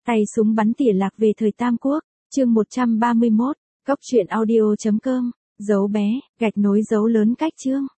Tay súng bắn tỉa lạc về thời Tam Quốc, chương 131, cốc truyện audio.com, dấu bé, gạch nối dấu lớn cách chương.